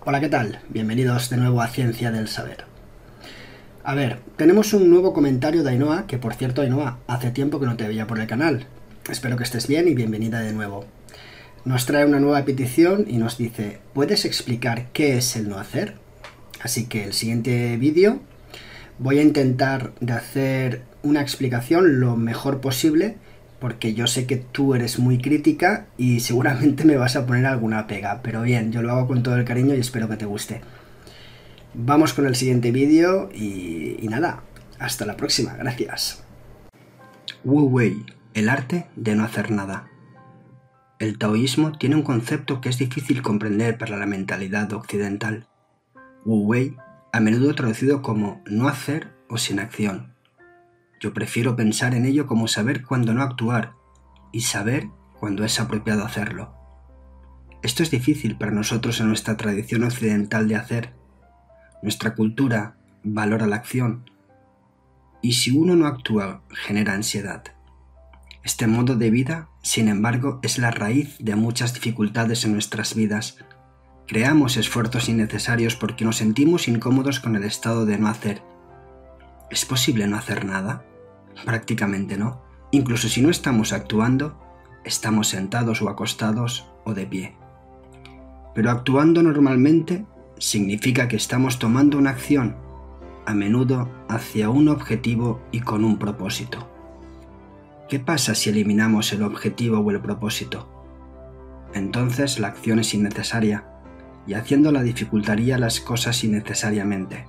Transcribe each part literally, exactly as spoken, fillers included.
Hola, ¿qué tal? Bienvenidos de nuevo a Ciencia del Saber. A ver, tenemos un nuevo comentario de Ainhoa, que por cierto, Ainhoa, hace tiempo que no te veía por el canal. Espero que estés bien y bienvenida de nuevo. Nos trae una nueva petición y nos dice: ¿puedes explicar qué es el no hacer? Así que el siguiente vídeo voy a intentar de hacer una explicación lo mejor posible, porque yo sé que tú eres muy crítica y seguramente me vas a poner alguna pega, pero bien, yo lo hago con todo el cariño y espero que te guste. Vamos con el siguiente vídeo y, y nada, hasta la próxima, gracias. Wu Wei, el arte de no hacer nada. El taoísmo tiene un concepto que es difícil comprender para la mentalidad occidental. Wu Wei, a menudo traducido como no hacer o sin acción. Yo prefiero pensar en ello como saber cuándo no actuar y saber cuándo es apropiado hacerlo. Esto es difícil para nosotros en nuestra tradición occidental de hacer. Nuestra cultura valora la acción y si uno no actúa genera ansiedad. Este modo de vida, sin embargo, es la raíz de muchas dificultades en nuestras vidas. Creamos esfuerzos innecesarios porque nos sentimos incómodos con el estado de no hacer. ¿Es posible no hacer nada? Prácticamente no. Incluso si no estamos actuando, estamos sentados o acostados o de pie. Pero actuando normalmente significa que estamos tomando una acción, a menudo hacia un objetivo y con un propósito. ¿Qué pasa si eliminamos el objetivo o el propósito? Entonces la acción es innecesaria y haciéndola dificultaría las cosas innecesariamente.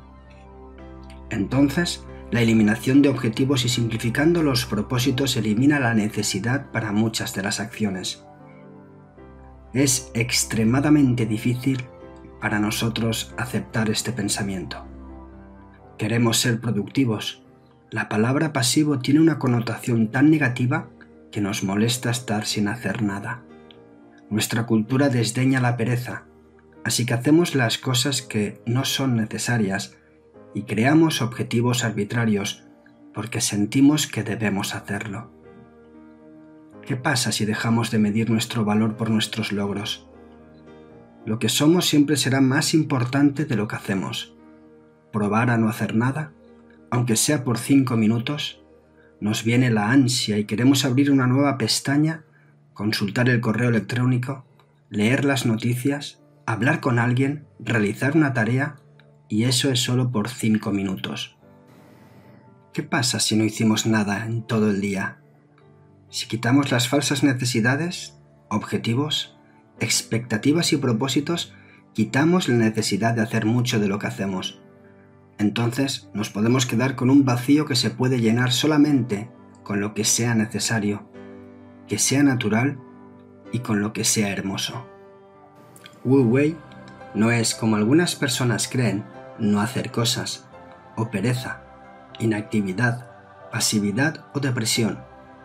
Entonces, la eliminación de objetivos y simplificando los propósitos elimina la necesidad para muchas de las acciones. Es extremadamente difícil para nosotros aceptar este pensamiento. Queremos ser productivos. La palabra pasivo tiene una connotación tan negativa que nos molesta estar sin hacer nada. Nuestra cultura desdeña la pereza, así que hacemos las cosas que no son necesarias y creamos objetivos arbitrarios porque sentimos que debemos hacerlo. ¿Qué pasa si dejamos de medir nuestro valor por nuestros logros? Lo que somos siempre será más importante de lo que hacemos. Probar a no hacer nada, aunque sea por cinco minutos, nos viene la ansia y queremos abrir una nueva pestaña, consultar el correo electrónico, leer las noticias, hablar con alguien, realizar una tarea, y eso es solo por cinco minutos. ¿Qué pasa si no hicimos nada en todo el día? Si quitamos las falsas necesidades, objetivos, expectativas y propósitos, quitamos la necesidad de hacer mucho de lo que hacemos. Entonces nos podemos quedar con un vacío que se puede llenar solamente con lo que sea necesario, que sea natural y con lo que sea hermoso. Wu Wei no es, como algunas personas creen, no hacer cosas, o pereza, inactividad, pasividad o depresión.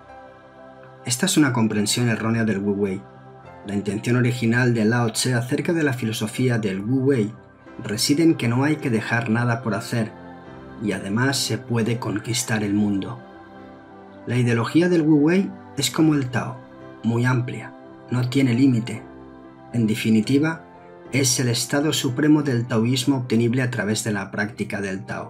Esta es una comprensión errónea del Wu Wei. La intención original de Lao Tse acerca de la filosofía del Wu Wei reside en que no hay que dejar nada por hacer, y además se puede conquistar el mundo. La ideología del Wu Wei es como el Tao, muy amplia, no tiene límite. En definitiva, es el estado supremo del taoísmo obtenible a través de la práctica del Tao.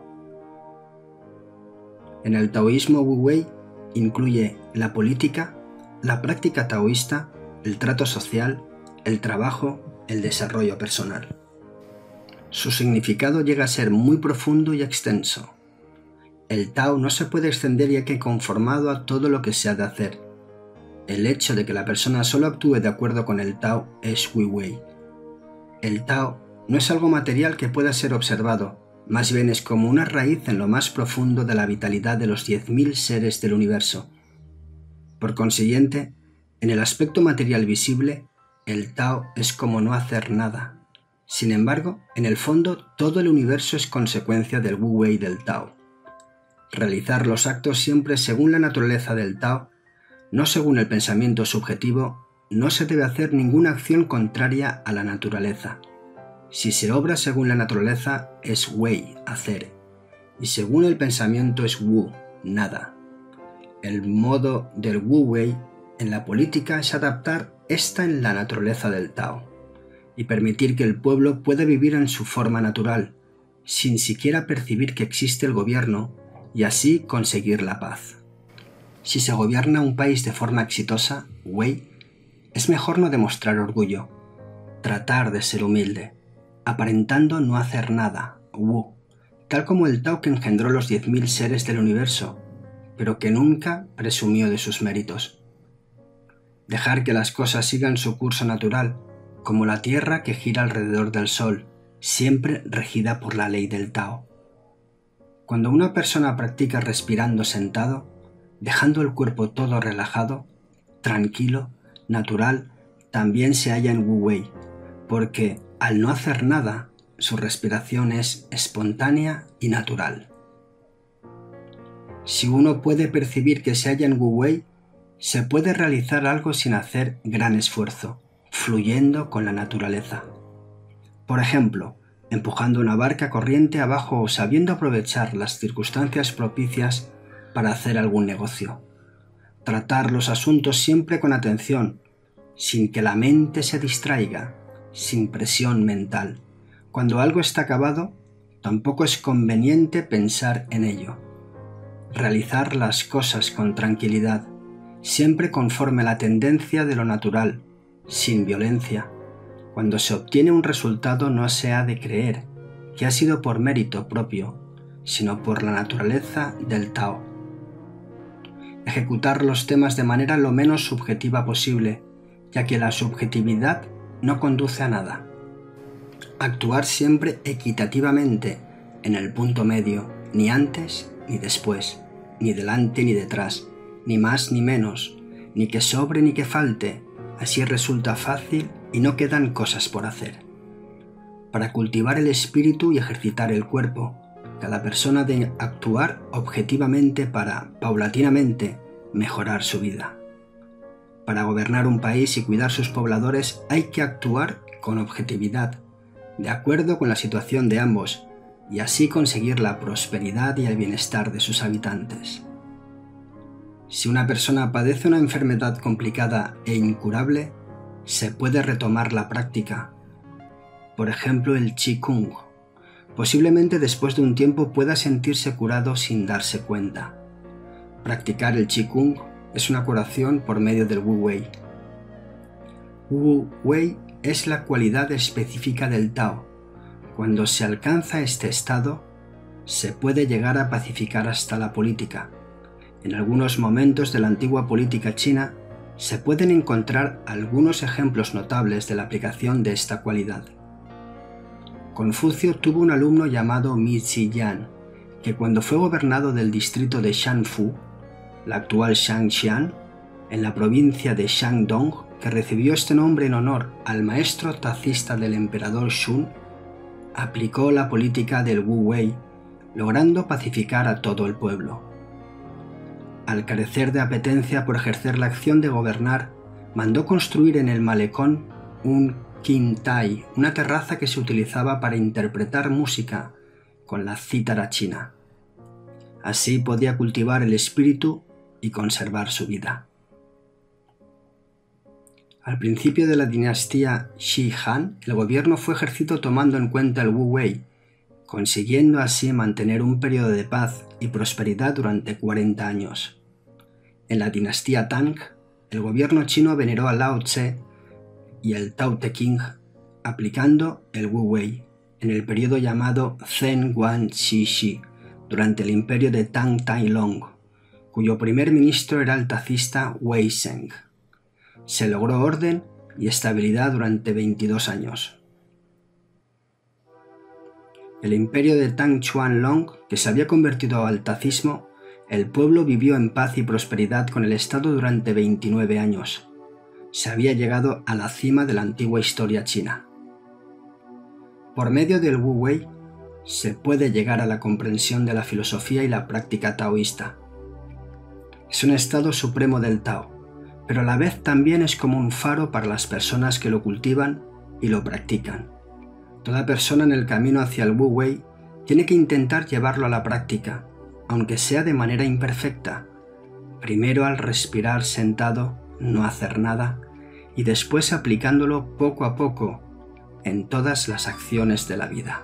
En el taoísmo Wu Wei incluye la política, la práctica taoísta, el trato social, el trabajo, el desarrollo personal. Su significado llega a ser muy profundo y extenso. El Tao no se puede extender ya que conformado a todo lo que se ha de hacer. El hecho de que la persona solo actúe de acuerdo con el Tao es Wu Wei. El Tao no es algo material que pueda ser observado, más bien es como una raíz en lo más profundo de la vitalidad de los diez mil seres del universo. Por consiguiente, en el aspecto material visible, el Tao es como no hacer nada. Sin embargo, en el fondo, todo el universo es consecuencia del Wu Wei del Tao. Realizar los actos siempre según la naturaleza del Tao, no según el pensamiento subjetivo, no se debe hacer ninguna acción contraria a la naturaleza. Si se obra según la naturaleza, es Wei, hacer, y según el pensamiento es Wu, nada. El modo del Wu Wei en la política es adaptar esta en la naturaleza del Tao. y permitir que el pueblo pueda vivir en su forma natural, sin siquiera percibir que existe el gobierno, y así conseguir la paz. Si se gobierna un país de forma exitosa, Wei, es mejor no demostrar orgullo, tratar de ser humilde, aparentando no hacer nada, Wu, tal como el Tao que engendró los diez mil seres del universo, pero que nunca presumió de sus méritos. Dejar que las cosas sigan su curso natural, como la Tierra que gira alrededor del Sol, siempre regida por la ley del Tao. Cuando una persona practica respirando sentado, dejando el cuerpo todo relajado, tranquilo, natural, también se halla en Wu Wei, porque al no hacer nada, su respiración es espontánea y natural. Si uno puede percibir que se halla en Wu Wei, se puede realizar algo sin hacer gran esfuerzo, fluyendo con la naturaleza. Por ejemplo, empujando una barca corriente abajo o sabiendo aprovechar las circunstancias propicias para hacer algún negocio. Tratar los asuntos siempre con atención, sin que la mente se distraiga, sin presión mental. Cuando algo está acabado, tampoco es conveniente pensar en ello. Realizar las cosas con tranquilidad, siempre conforme a la tendencia de lo natural, sin violencia. Cuando se obtiene un resultado no se ha de creer que ha sido por mérito propio, sino por la naturaleza del Tao. Ejecutar los temas de manera lo menos subjetiva posible, ya que la subjetividad no conduce a nada. Actuar siempre equitativamente en el punto medio, ni antes ni después, ni delante ni detrás, ni más ni menos, ni que sobre ni que falte, así resulta fácil y no quedan cosas por hacer. Para cultivar el espíritu y ejercitar el cuerpo, cada persona debe actuar objetivamente para, paulatinamente, mejorar su vida. Para gobernar un país y cuidar sus pobladores hay que actuar con objetividad, de acuerdo con la situación de ambos, y así conseguir la prosperidad y el bienestar de sus habitantes. Si una persona padece una enfermedad complicada e incurable, se puede retomar la práctica. Por ejemplo, el Qigong. Posiblemente después de un tiempo pueda sentirse curado sin darse cuenta. Practicar el Qigong es una curación por medio del Wu Wei. Wu Wei es la cualidad específica del Tao. Cuando se alcanza este estado, se puede llegar a pacificar hasta la política. En algunos momentos de la antigua política china se pueden encontrar algunos ejemplos notables de la aplicación de esta cualidad. Confucio tuvo un alumno llamado Mi Ziyan, que cuando fue gobernado del distrito de Shanfu, la actual Shangxian, en la provincia de Shandong, que recibió este nombre en honor al maestro tacista del emperador Shun, aplicó la política del Wu Wei, logrando pacificar a todo el pueblo. Al carecer de apetencia por ejercer la acción de gobernar, mandó construir en el malecón un Qintai, una terraza que se utilizaba para interpretar música con la cítara china. Así podía cultivar el espíritu y conservar su vida. Al principio de la dinastía Shi Han, el gobierno fue ejercido tomando en cuenta el Wu Wei, consiguiendo así mantener un periodo de paz y prosperidad durante cuarenta años. En la dinastía Tang, el gobierno chino veneró a Lao Tse y el Tao Te Ching, aplicando el Wu Wei, en el periodo llamado Zhen Guan Xi Shi, durante el imperio de Tang Tai Long, cuyo primer ministro era el tacista Wei Sheng. Se logró orden y estabilidad durante veintidós años. El imperio de Tang Chuanlong, que se había convertido al tacismo, el pueblo vivió en paz y prosperidad con el Estado durante veintinueve años. Se había llegado a la cima de la antigua historia china. Por medio del Wu Wei, se puede llegar a la comprensión de la filosofía y la práctica taoísta. Es un estado supremo del Tao, pero a la vez también es como un faro para las personas que lo cultivan y lo practican. Toda persona en el camino hacia el Wu Wei tiene que intentar llevarlo a la práctica, aunque sea de manera imperfecta. Primero al respirar sentado, no hacer nada, y después aplicándolo poco a poco, en todas las acciones de la vida.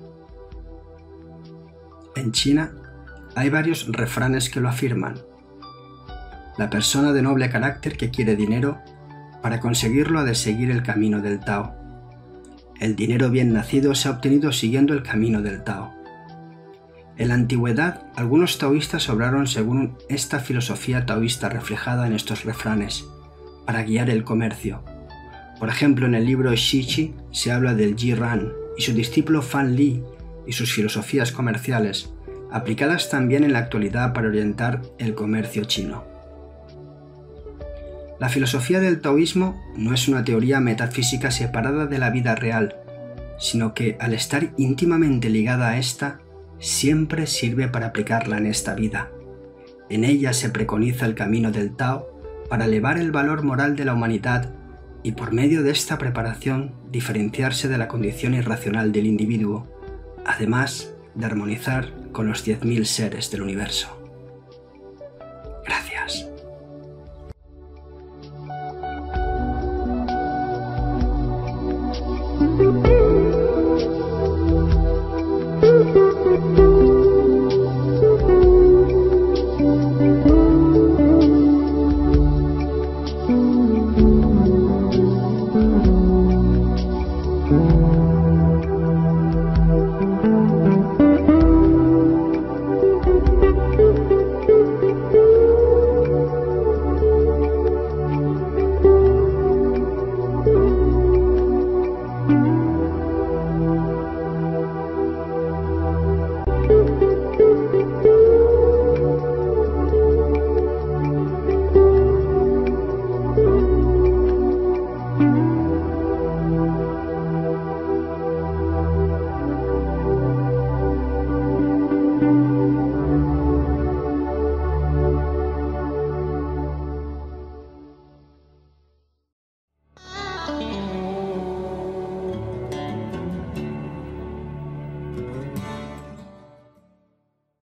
En China hay varios refranes que lo afirman. La persona de noble carácter que quiere dinero, para conseguirlo ha de seguir el camino del Tao. El dinero bien nacido se ha obtenido siguiendo el camino del Tao. En la antigüedad, algunos taoístas obraron según esta filosofía taoísta reflejada en estos refranes, para guiar el comercio. Por ejemplo, en el libro Shi Qi se habla del Ji Ran y su discípulo Fan Li y sus filosofías comerciales, aplicadas también en la actualidad para orientar el comercio chino. La filosofía del taoísmo no es una teoría metafísica separada de la vida real, sino que, al estar íntimamente ligada a esta, siempre sirve para aplicarla en esta vida. En ella se preconiza el camino del Tao para elevar el valor moral de la humanidad y, por medio de esta preparación, diferenciarse de la condición irracional del individuo, además de armonizar con los diez mil seres del universo.